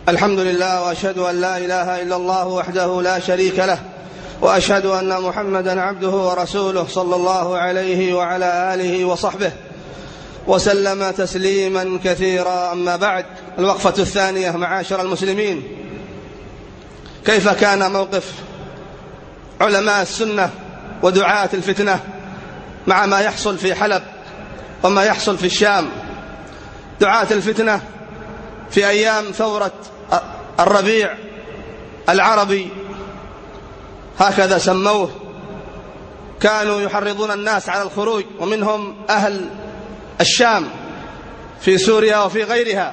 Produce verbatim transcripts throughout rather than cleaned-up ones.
الحمد لله، وأشهد أن لا إله إلا الله وحده لا شريك له، وأشهد أن محمدا عبده ورسوله صلى الله عليه وعلى آله وصحبه وسلم تسليما كثيرا. أما بعد، الوقفة الثانية. معاشر المسلمين، كيف كان موقف علماء السنة ودعاة الفتنة مع ما يحصل في حلب وما يحصل في الشام؟ دعاة الفتنة في أيام ثورة الربيع العربي، هكذا سموه، كانوا يحرضون الناس على الخروج، ومنهم أهل الشام في سوريا وفي غيرها،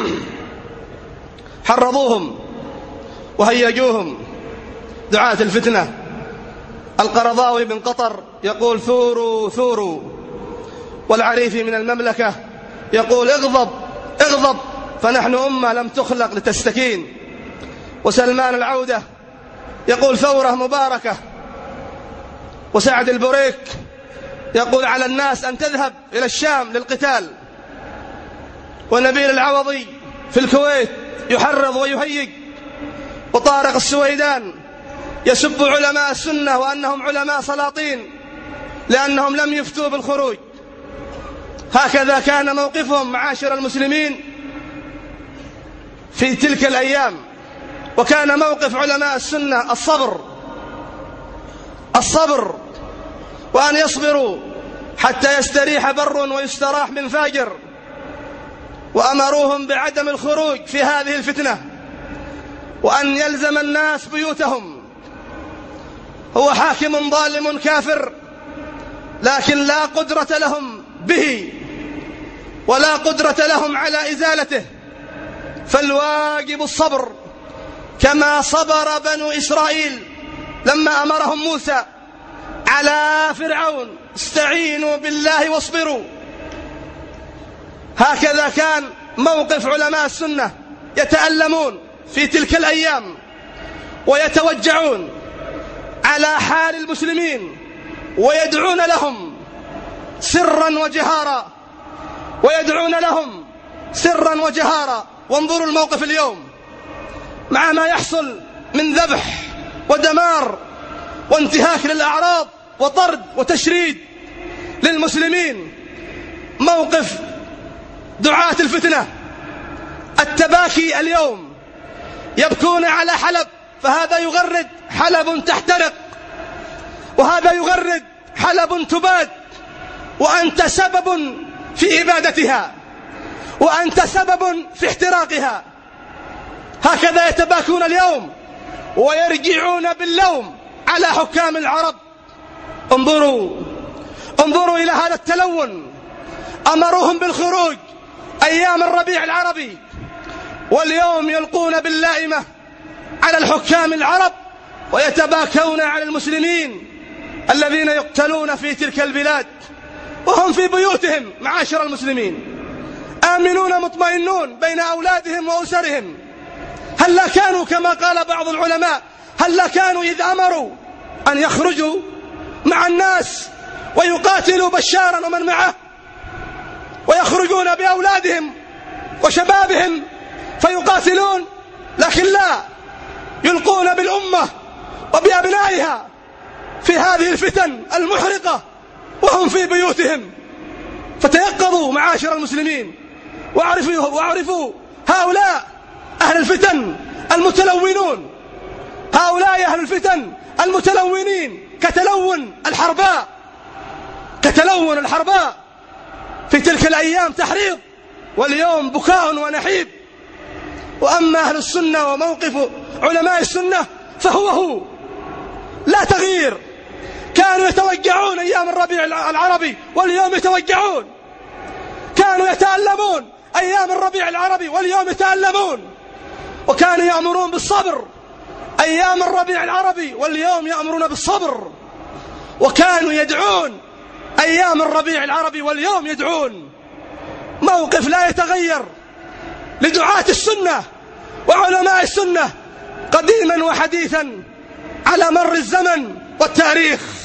حرضوهم وهيجوهم. دعاة الفتنة القرضاوي بن قطر يقول ثوروا ثوروا، والعريفي من المملكة يقول اغضب اغضب فنحن أمة لم تخلق لتستكين، وسلمان العودة يقول ثورة مباركة، وسعد البريك يقول على الناس أن تذهب إلى الشام للقتال، ونبيل العوضي في الكويت يحرض ويهيج، وطارق السويدان يسب علماء السنة وأنهم علماء سلاطين لأنهم لم يفتوا بالخروج. هكذا كان موقفهم معاشر المسلمين في تلك الأيام. وكان موقف علماء السنة الصبر الصبر وأن يصبروا حتى يستريح بر ويستراح من فاجر، وأمروهم بعدم الخروج في هذه الفتنة، وأن يلزم الناس بيوتهم. هو حاكم ظالم كافر، لكن لا قدرة لهم به ولا قدرة لهم على إزالته، فالواجب الصبر، كما صبر بنو إسرائيل لما أمرهم موسى على فرعون استعينوا بالله واصبروا. هكذا كان موقف علماء السنة، يتألمون في تلك الأيام ويتوجعون على حال المسلمين، ويدعون لهم سرا وجهارا ويدعون لهم سرا وجهارا. وانظروا الموقف اليوم مع ما يحصل من ذبح ودمار وانتهاك للأعراض وطرد وتشريد للمسلمين. موقف دعاة الفتنة التباكي اليوم، يبكون على حلب، فهذا يغرد حلب تحترق، وهذا يغرد حلب تباد، وأنت سبب في إبادتها، وأنت سبب في احتراقها. هكذا يتباكون اليوم ويرجعون باللوم على حكام العرب. انظروا انظروا إلى هذا التلون. أمروهم بالخروج أيام الربيع العربي، واليوم يلقون باللائمة على الحكام العرب ويتباكون على المسلمين الذين يقتلون في تلك البلاد وهم في بيوتهم. معاشر المسلمين، آمنون مطمئنون بين أولادهم وأسرهم. هل لا كانوا كما قال بعض العلماء، هل لا كانوا إذ أمروا أن يخرجوا مع الناس ويقاتلوا بشارا ومن معه، ويخرجون بأولادهم وشبابهم فيقاتلون، لكن لا، يلقون بالأمة وبأبنائها في هذه الفتن المحرقة وهم في بيوتهم. فتيقظوا معاشر المسلمين، واعرفوا, واعرفوا هؤلاء أهل الفتن المتلونون، هؤلاء أهل الفتن المتلونين كتلون الحرباء كتلون الحرباء في تلك الأيام تحريض، واليوم بكاء ونحيب. وأما أهل السنة وموقف علماء السنة فهو هو، لا تغيير. كانوا يتوجعون أيام الربيع العربي واليوم يتوجعون، كانوا يتألمون أيام الربيع العربي واليوم يتألمون، وكانوا يأمرون بالصبر أيام الربيع العربي واليوم يأمرون بالصبر، وكانوا يدعون أيام الربيع العربي واليوم يدعون. موقف لا يتغير لدعاة السنة وعلماء السنة قديما وحديثا على مر الزمن والتاريخ.